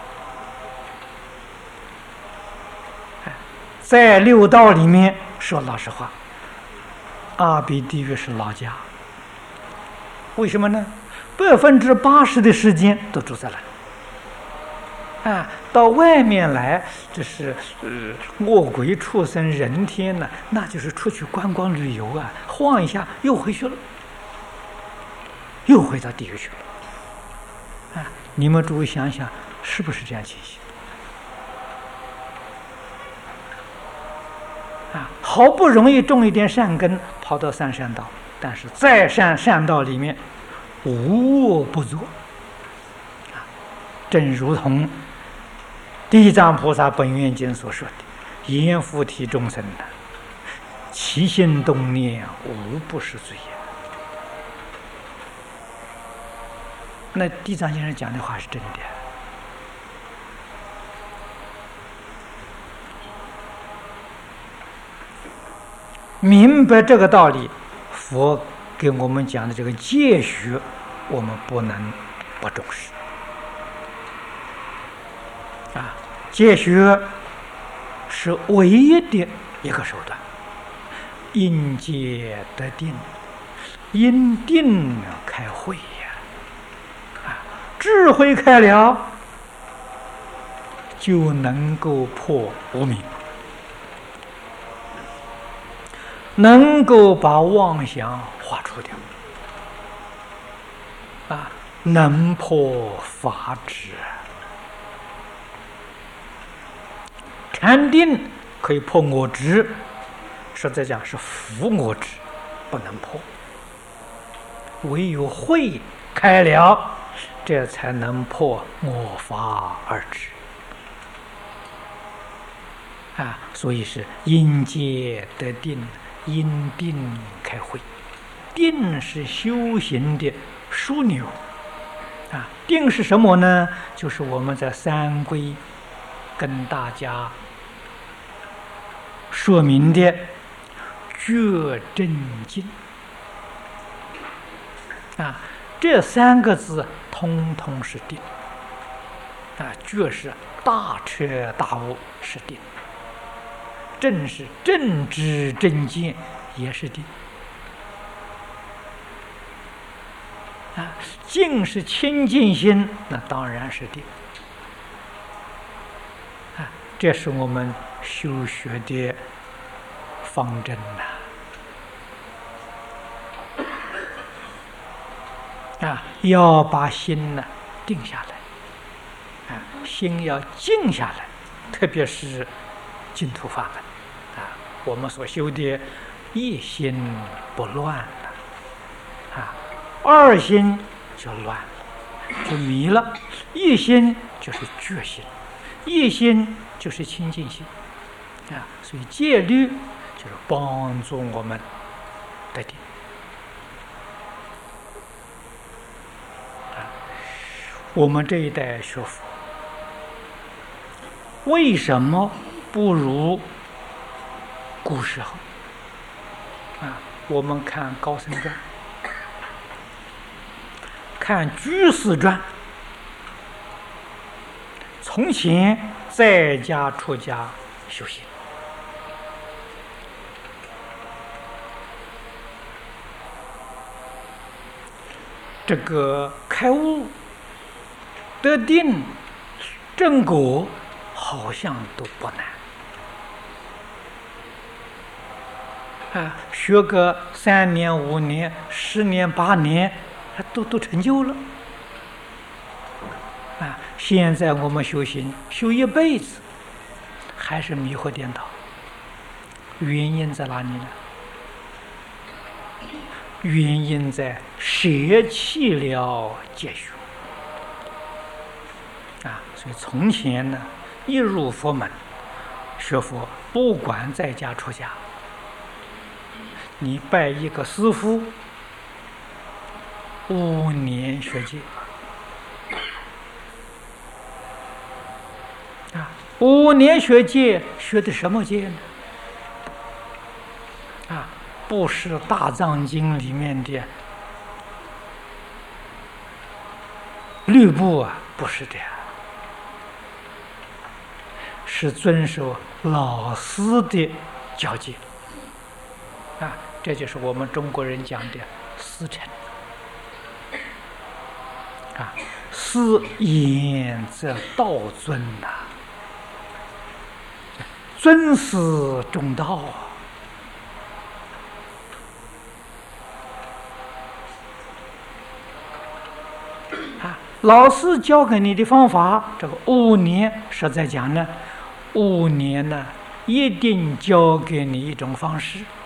在六道里面，说老实话，阿鼻地狱是老家。为什么呢？80%的时间都住在那到外面来，这是恶鬼畜生人天呢，那就是出去观光旅游晃一下又回去了，又回到地狱去了你们诸位想想，是不是这样情形好不容易种一点善根，跑到三善道，但是在善道里面无恶不作正如同地藏菩萨本愿经所说的，阎浮提众生起心动念无不是罪那地藏先生讲的话是真的。明白这个道理，佛给我们讲的这个戒学，我们不能不重视戒学是唯一的一个手段，因戒得定，因定开慧智慧开了，就能够破无明，能够把妄想化除掉能破法执。禅定可以破我执，实在讲是伏我执，不能破。唯有慧开了，这才能破我法二执所以是因戒得定，因定开慧。定是修行的枢纽定是什么呢？就是我们在三归跟大家说明的觉正境这3个字通通是定觉是大彻大悟是定，正是正知正见也是定净是清净心，那当然是定这是我们修学的方针要把心定下来心要静下来，特别是净土法门我们所修的一心不乱二心就乱了，就迷了。一心就是觉心，一心就是清净心所以戒律就是帮助我们得定我们这一代学佛为什么不如古时候我们看高僧传，看居士传， 从前在家出家修行，这个开悟、得定、正果，好像都不难。学个3年、5年、10年、8年，都成就了。现在我们修行修一辈子，还是迷惑颠倒，原因在哪里呢？原因在舍弃了戒学。所以从前呢，一入佛门学佛，不管在家出家，你拜一个师父，5年学戒。5年学戒，学的什么戒呢？不是大藏经里面的律部不是这样，是遵守老师的教诫。这就是我们中国人讲的师承。师言则道尊尊师重道老师教给你的方法，这个5年实在讲呢，5年呢，一定教给你一种方式。